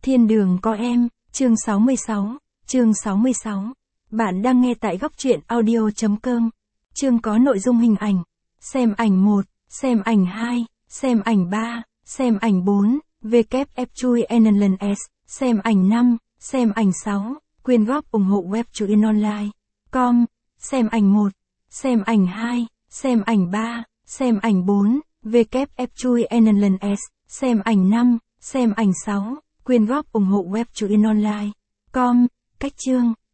Thiên đường có em, chương 66, chương 66. Bạn đang nghe tại góc truyện audio.com. Chương có nội dung hình ảnh. Xem ảnh 1, xem ảnh 2, xem ảnh 3, xem ảnh 4, WF Chui Enelens, xem ảnh 5, xem ảnh 6, quyên góp ủng hộ web truyện online.com, xem ảnh 1, xem ảnh 2, xem ảnh 3, xem ảnh 4, WF Chui Enelens, xem ảnh 5, xem ảnh 6, quyên góp ủng hộ web truyện online.com. Cách chương.